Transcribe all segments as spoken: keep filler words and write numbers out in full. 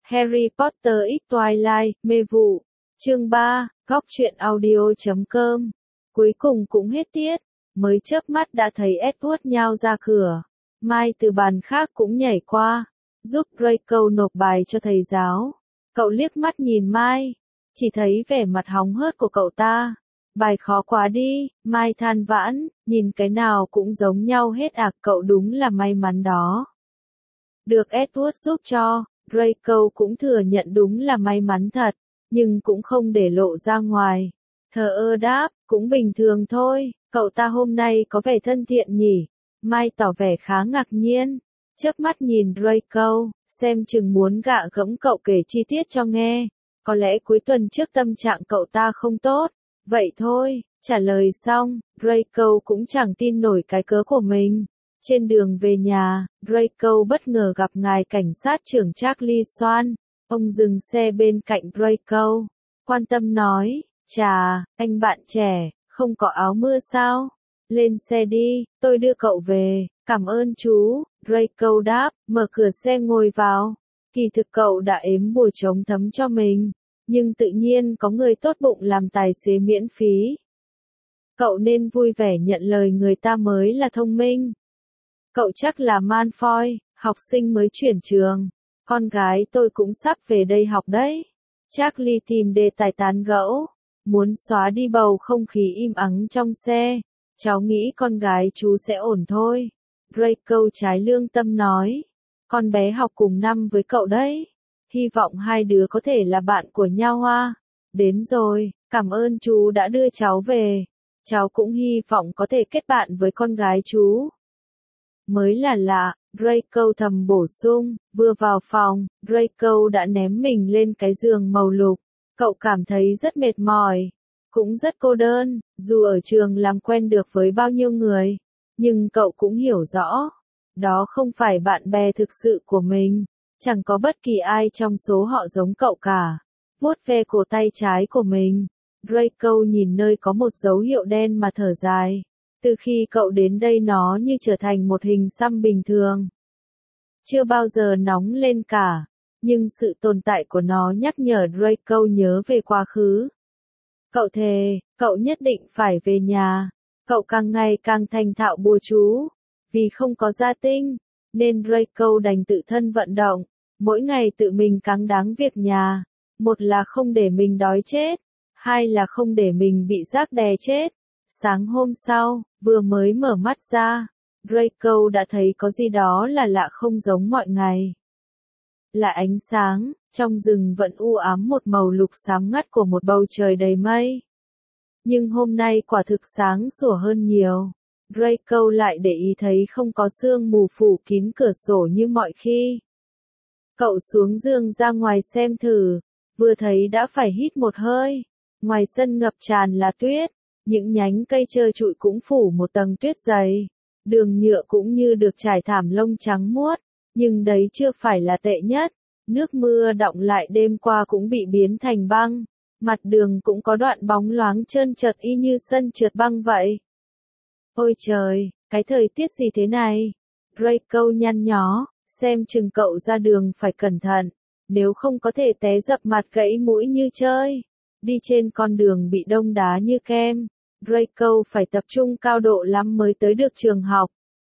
Harry Potter X Twilight, mê vụ. Chương ba, góc truyện audio.com. Cuối cùng cũng hết tiết, mới chớp mắt đã thấy Edward nhao ra cửa. Mai từ bàn khác cũng nhảy qua, giúp Draco nộp bài cho thầy giáo. Cậu liếc mắt nhìn Mai, chỉ thấy vẻ mặt hóng hớt của cậu ta. Bài khó quá đi, Mai than vãn, nhìn cái nào cũng giống nhau hết à, cậu đúng là may mắn đó. Được Edward giúp cho, Draco cũng thừa nhận đúng là may mắn thật, nhưng cũng không để lộ ra ngoài. Thờ ơ đáp, cũng bình thường thôi, cậu ta hôm nay có vẻ thân thiện nhỉ. Mai tỏ vẻ khá ngạc nhiên, chớp mắt nhìn Draco, xem chừng muốn gạ gẫm cậu kể chi tiết cho nghe. Có lẽ cuối tuần trước tâm trạng cậu ta không tốt. Vậy thôi, trả lời xong, Draco cũng chẳng tin nổi cái cớ của mình. Trên đường về nhà, Draco bất ngờ gặp ngài cảnh sát trưởng Charlie Swan. Ông dừng xe bên cạnh Draco, quan tâm nói, chà, anh bạn trẻ, không có áo mưa sao? Lên xe đi, tôi đưa cậu về, cảm ơn chú, Draco đáp, mở cửa xe ngồi vào. Kỳ thực cậu đã ếm bùa chống thấm cho mình, nhưng tự nhiên có người tốt bụng làm tài xế miễn phí. Cậu nên vui vẻ nhận lời người ta mới là thông minh. Cậu chắc là Malfoy, học sinh mới chuyển trường. Con gái tôi cũng sắp về đây học đấy. Charlie tìm đề tài tán gẫu, muốn xóa đi bầu không khí im ắng trong xe. Cháu nghĩ con gái chú sẽ ổn thôi. Draco trái lương tâm nói. Con bé học cùng năm với cậu đấy. Hy vọng hai đứa có thể là bạn của nhau ha. Đến rồi, cảm ơn chú đã đưa cháu về. Cháu cũng hy vọng có thể kết bạn với con gái chú. Mới là lạ, Draco thầm bổ sung, vừa vào phòng, Draco đã ném mình lên cái giường màu lục. Cậu cảm thấy rất mệt mỏi, cũng rất cô đơn, dù ở trường làm quen được với bao nhiêu người, nhưng cậu cũng hiểu rõ, đó không phải bạn bè thực sự của mình, chẳng có bất kỳ ai trong số họ giống cậu cả. Vuốt ve cổ tay trái của mình, Draco nhìn nơi có một dấu hiệu đen mà thở dài. Từ khi cậu đến đây nó như trở thành một hình xăm bình thường. Chưa bao giờ nóng lên cả, nhưng sự tồn tại của nó nhắc nhở Draco nhớ về quá khứ. Cậu thề, cậu nhất định phải về nhà. Cậu càng ngày càng thành thạo bùa chú. Vì không có gia tinh, nên Draco đành tự thân vận động, mỗi ngày tự mình cáng đáng việc nhà. Một là không để mình đói chết, hai là không để mình bị rác đè chết. Sáng hôm sau, vừa mới mở mắt ra, Draco đã thấy có gì đó là lạ không giống mọi ngày. Là ánh sáng, trong rừng vẫn u ám một màu lục xám ngắt của một bầu trời đầy mây. Nhưng hôm nay quả thực sáng sủa hơn nhiều. Draco lại để ý thấy không có sương mù phủ kín cửa sổ như mọi khi. Cậu xuống giường ra ngoài xem thử, vừa thấy đã phải hít một hơi. Ngoài sân ngập tràn là tuyết. Những nhánh cây trơ trụi cũng phủ một tầng tuyết dày. Đường nhựa cũng như được trải thảm lông trắng muốt. Nhưng đấy chưa phải là tệ nhất. Nước mưa đọng lại đêm qua cũng bị biến thành băng. Mặt đường cũng có đoạn bóng loáng trơn trượt y như sân trượt băng vậy. Ôi trời, cái thời tiết gì thế này? Draco nhăn nhó, xem chừng cậu ra đường phải cẩn thận. Nếu không có thể té dập mặt gãy mũi như chơi. Đi trên con đường bị đông đá như kem. Draco phải tập trung cao độ lắm mới tới được trường học.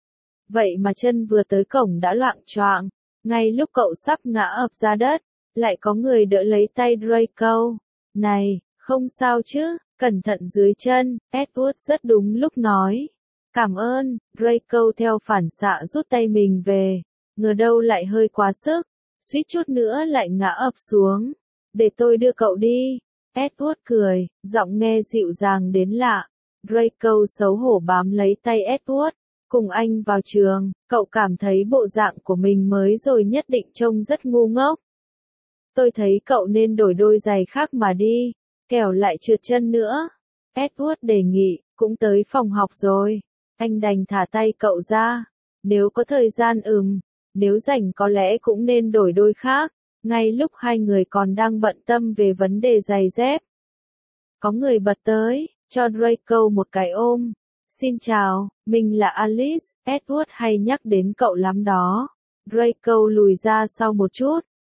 Vậy mà chân vừa tới cổng đã loạng choạng. Ngay lúc cậu sắp ngã ập ra đất, lại có người đỡ lấy tay Draco. Này, không sao chứ, cẩn thận dưới chân, Edward rất đúng lúc nói. Cảm ơn, Draco theo phản xạ rút tay mình về. Ngờ đâu lại hơi quá sức, suýt chút nữa lại ngã ập xuống. Để tôi đưa cậu đi. Edward cười, giọng nghe dịu dàng đến lạ. Draco xấu hổ bám lấy tay Edward. Cùng anh vào trường, cậu cảm thấy bộ dạng của mình mới rồi nhất định trông rất ngu ngốc. Tôi thấy cậu nên đổi đôi giày khác mà đi, kẻo lại trượt chân nữa. Edward đề nghị, cũng tới phòng học rồi. Anh đành thả tay cậu ra. Nếu có thời gian ừm, nếu rảnh có lẽ cũng nên đổi đôi khác. Ngay lúc hai người còn đang bận tâm về vấn đề giày dép. Có người bật tới, cho Draco một cái ôm. Xin chào, mình là Alice, Edward hay nhắc đến cậu lắm đó. Draco lùi ra sau một chút,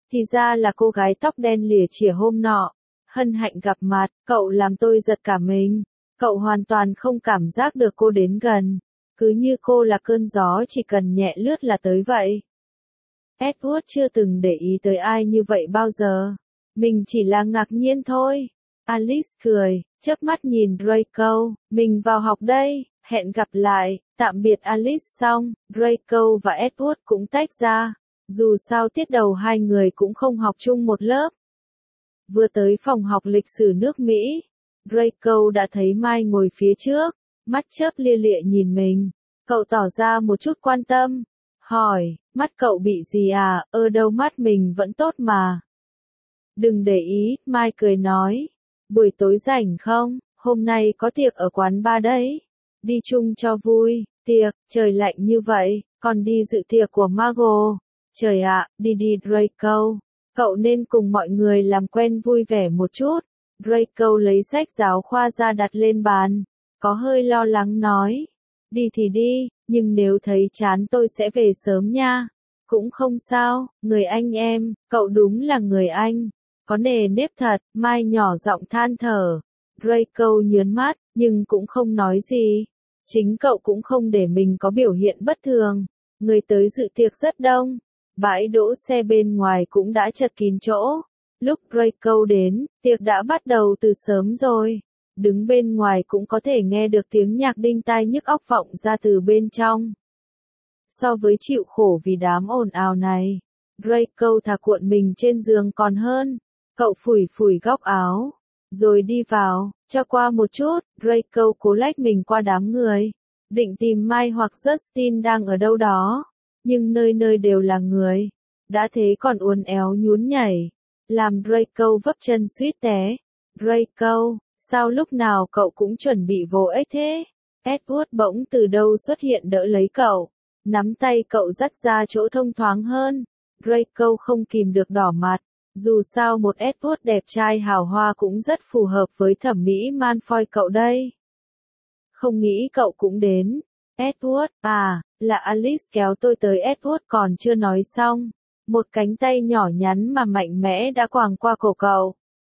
Thì ra là cô gái tóc đen lìa chìa hôm nọ. Hân hạnh gặp mặt, cậu làm tôi giật cả mình. Cậu hoàn toàn không cảm giác được cô đến gần. Cứ như cô là cơn gió chỉ cần nhẹ lướt là tới vậy. Edward chưa từng để ý tới ai như vậy bao giờ. Mình chỉ là ngạc nhiên thôi. Alice cười, chớp mắt nhìn Draco. Mình vào học đây, hẹn gặp lại. Tạm biệt Alice xong, Draco và Edward cũng tách ra. Dù sao tiết đầu hai người cũng không học chung một lớp. Vừa tới phòng học lịch sử nước Mỹ, Draco đã thấy Mai ngồi phía trước, mắt chớp lia lịa nhìn mình. Cậu tỏ ra một chút quan tâm, hỏi, mắt cậu bị gì à, ơ đâu mắt mình vẫn tốt mà. Đừng để ý, Mai cười nói, buổi tối rảnh không, hôm nay có tiệc ở quán bar đấy. Đi chung cho vui, tiệc, trời lạnh như vậy, còn đi dự tiệc của Margot. Trời ạ, đi đi Draco. Cậu nên cùng mọi người làm quen vui vẻ một chút. Draco lấy sách giáo khoa ra đặt lên bàn. Có hơi lo lắng nói. Đi thì đi, nhưng nếu thấy chán tôi sẽ về sớm nha. Cũng không sao, người anh em, cậu đúng là người anh. Có nề nếp thật, Mai nhỏ giọng than thở. Draco nhớn mắt, nhưng cũng không nói gì. Chính cậu cũng không để mình có biểu hiện bất thường. Người tới dự tiệc rất đông. Bãi đỗ xe bên ngoài cũng đã chật kín chỗ. Lúc Draco đến, tiệc đã bắt đầu từ sớm rồi. Đứng bên ngoài cũng có thể nghe được tiếng nhạc đinh tai nhức óc vọng ra từ bên trong. So với chịu khổ vì đám ồn ào này, Draco thà cuộn mình trên giường còn hơn. Cậu phủi phủi góc áo, rồi đi vào, cho qua một chút, Draco cố lách mình qua đám người. Định tìm Mai hoặc Justin đang ở đâu đó. Nhưng nơi nơi đều là người. Đã thế còn uốn éo nhún nhảy. Làm Draco vấp chân suýt té. Draco, sao lúc nào cậu cũng chuẩn bị vô ích thế? Edward bỗng từ đâu xuất hiện đỡ lấy cậu. Nắm tay cậu dắt ra chỗ thông thoáng hơn. Draco không kìm được đỏ mặt. Dù sao một Edward đẹp trai hào hoa cũng rất phù hợp với thẩm mỹ Malfoy cậu đây. Không nghĩ cậu cũng đến. Edward, à, là Alice kéo tôi tới. Edward còn chưa nói xong. Một cánh tay nhỏ nhắn mà mạnh mẽ đã quàng qua cổ cậu.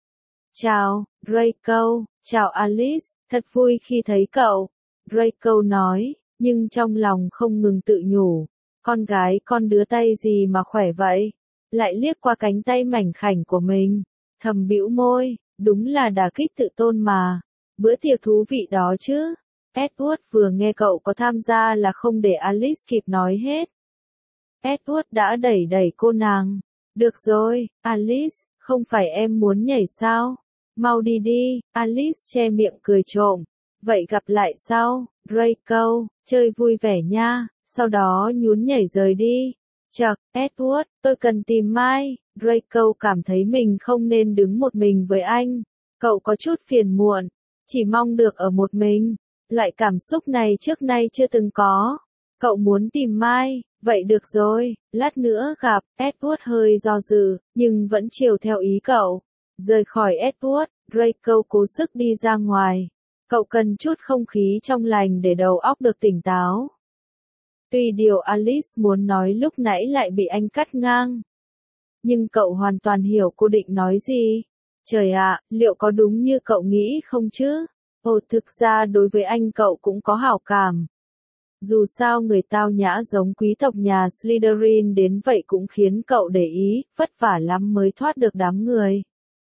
Chào, Draco, chào Alice, thật vui khi thấy cậu. Draco nói, nhưng trong lòng không ngừng tự nhủ. Con gái con đứa tay gì mà khỏe vậy? Lại liếc qua cánh tay mảnh khảnh của mình. Thầm bĩu môi, đúng là đả kích tự tôn mà. Bữa tiệc thú vị đó chứ. Edward vừa nghe cậu có tham gia là không để Alice kịp nói hết. Edward đã đẩy đẩy cô nàng. Được rồi, Alice, không phải em muốn nhảy sao? Mau đi đi, Alice che miệng cười trộm. Vậy gặp lại sau, Draco, chơi vui vẻ nha, sau đó nhún nhảy rời đi. Chậc, Edward, tôi cần tìm Mai. Draco cảm thấy mình không nên đứng một mình với anh. Cậu có chút phiền muộn, chỉ mong được ở một mình. Loại cảm xúc này trước nay chưa từng có. Cậu muốn tìm Mai, vậy được rồi, lát nữa gặp. Edward hơi do dự, nhưng vẫn chiều theo ý cậu. Rời khỏi Edward, Draco cố sức đi ra ngoài. Cậu cần chút không khí trong lành để đầu óc được tỉnh táo. Tuy điều Alice muốn nói lúc nãy lại bị anh cắt ngang. Nhưng cậu hoàn toàn hiểu cô định nói gì. Trời ạ, liệu có đúng như cậu nghĩ không chứ? Ồ, thực ra đối với anh cậu cũng có hảo cảm. Dù sao người tao nhã giống quý tộc nhà Slytherin đến vậy cũng khiến cậu để ý, vất vả lắm mới thoát được đám người.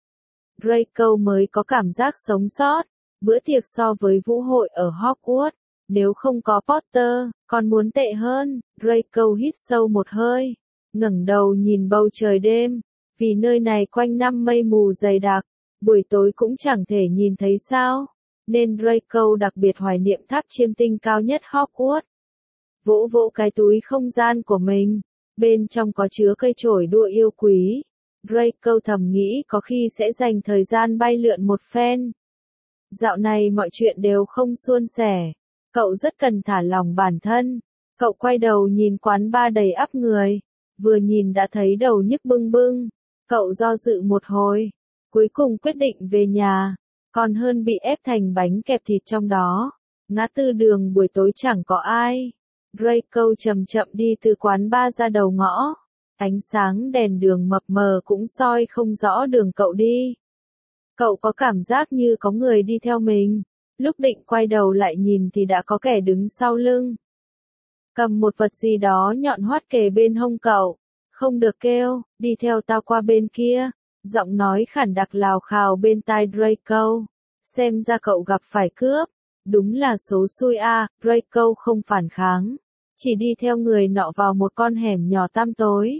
Draco mới có cảm giác sống sót. Bữa tiệc so với vũ hội ở Hogwarts, nếu không có Potter, còn muốn tệ hơn. Draco hít sâu một hơi, ngẩng đầu nhìn bầu trời đêm, vì nơi này quanh năm mây mù dày đặc, buổi tối cũng chẳng thể nhìn thấy sao, nên Draco đặc biệt hoài niệm tháp chiêm tinh cao nhất Hogwarts. Vỗ vỗ cái túi không gian của mình, bên trong có chứa cây chổi đua yêu quý. Draco thầm nghĩ có khi sẽ dành thời gian bay lượn một phen. Dạo này mọi chuyện đều không suôn sẻ. Cậu rất cần thả lỏng bản thân. Cậu quay đầu nhìn quán bar đầy ắp người. Vừa nhìn đã thấy đầu nhức bưng bưng. Cậu do dự một hồi. Cuối cùng quyết định về nhà. Còn hơn bị ép thành bánh kẹp thịt trong đó. Ngã tư đường buổi tối chẳng có ai. Draco chậm chậm đi từ quán bar ra đầu ngõ. Ánh sáng đèn đường mập mờ cũng soi không rõ đường cậu đi. Cậu có cảm giác như có người đi theo mình. Lúc định quay đầu lại nhìn thì đã có kẻ đứng sau lưng. Cầm một vật gì đó nhọn hoắt kề bên hông cậu. Không được kêu, đi theo tao qua bên kia. Giọng nói khản đặc lào khào bên tai Draco. Xem ra cậu gặp phải cướp. Đúng là số xui a, à, Draco không phản kháng. Chỉ đi theo người nọ vào một con hẻm nhỏ tăm tối.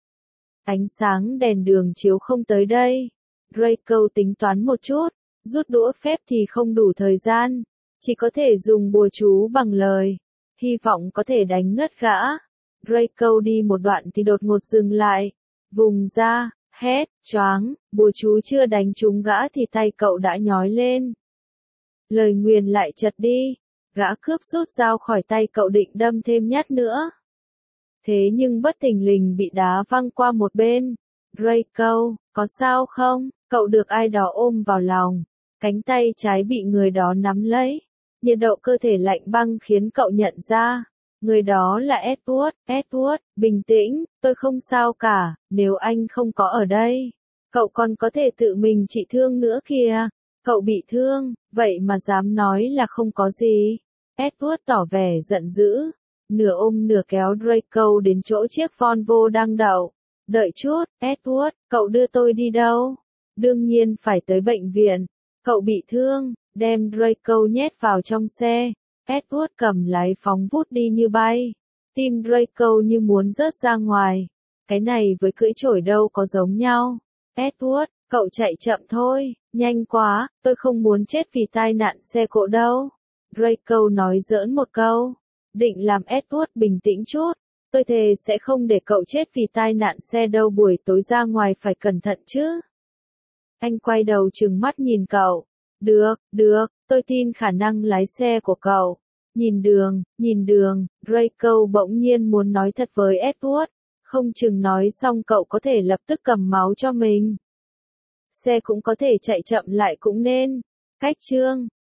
Ánh sáng đèn đường chiếu không tới đây. Draco tính toán một chút. Rút đũa phép thì không đủ thời gian. Chỉ có thể dùng bùa chú bằng lời. Hy vọng có thể đánh ngất gã. Draco đi một đoạn thì đột ngột dừng lại. Vùng ra, hét, choáng, bùa chú chưa đánh trúng gã thì tay cậu đã nhói lên. Lời nguyền lại chật đi. Gã cướp rút dao khỏi tay cậu định đâm thêm nhát nữa. Thế nhưng bất thình lình bị đá văng qua một bên. Draco, có sao không? Cậu được ai đó ôm vào lòng. Cánh tay trái bị người đó nắm lấy. Nhiệt độ cơ thể lạnh băng khiến cậu nhận ra. Người đó là Edward. Edward, bình tĩnh, tôi không sao cả, nếu anh không có ở đây. Cậu còn có thể tự mình trị thương nữa kìa. Cậu bị thương, vậy mà dám nói là không có gì. Edward tỏ vẻ giận dữ. Nửa ôm nửa kéo Draco đến chỗ chiếc Volvo đang đậu. Đợi chút, Edward, cậu đưa tôi đi đâu? Đương nhiên phải tới bệnh viện. Cậu bị thương, đem Draco nhét vào trong xe. Edward cầm lái phóng vút đi như bay. Tim Draco như muốn rớt ra ngoài. Cái này với cưỡi chổi đâu có giống nhau. Edward, cậu chạy chậm thôi, nhanh quá, tôi không muốn chết vì tai nạn xe cộ đâu. Draco nói giỡn một câu. Định làm Edward bình tĩnh chút. Tôi thề sẽ không để cậu chết vì tai nạn xe đâu, buổi tối ra ngoài phải cẩn thận chứ. Anh quay đầu trừng mắt nhìn cậu. Được, được, tôi tin khả năng lái xe của cậu. Nhìn đường, nhìn đường, Draco bỗng nhiên muốn nói thật với Edward. Không chừng nói xong cậu có thể lập tức cầm máu cho mình. Xe cũng có thể chạy chậm lại cũng nên. Cách chương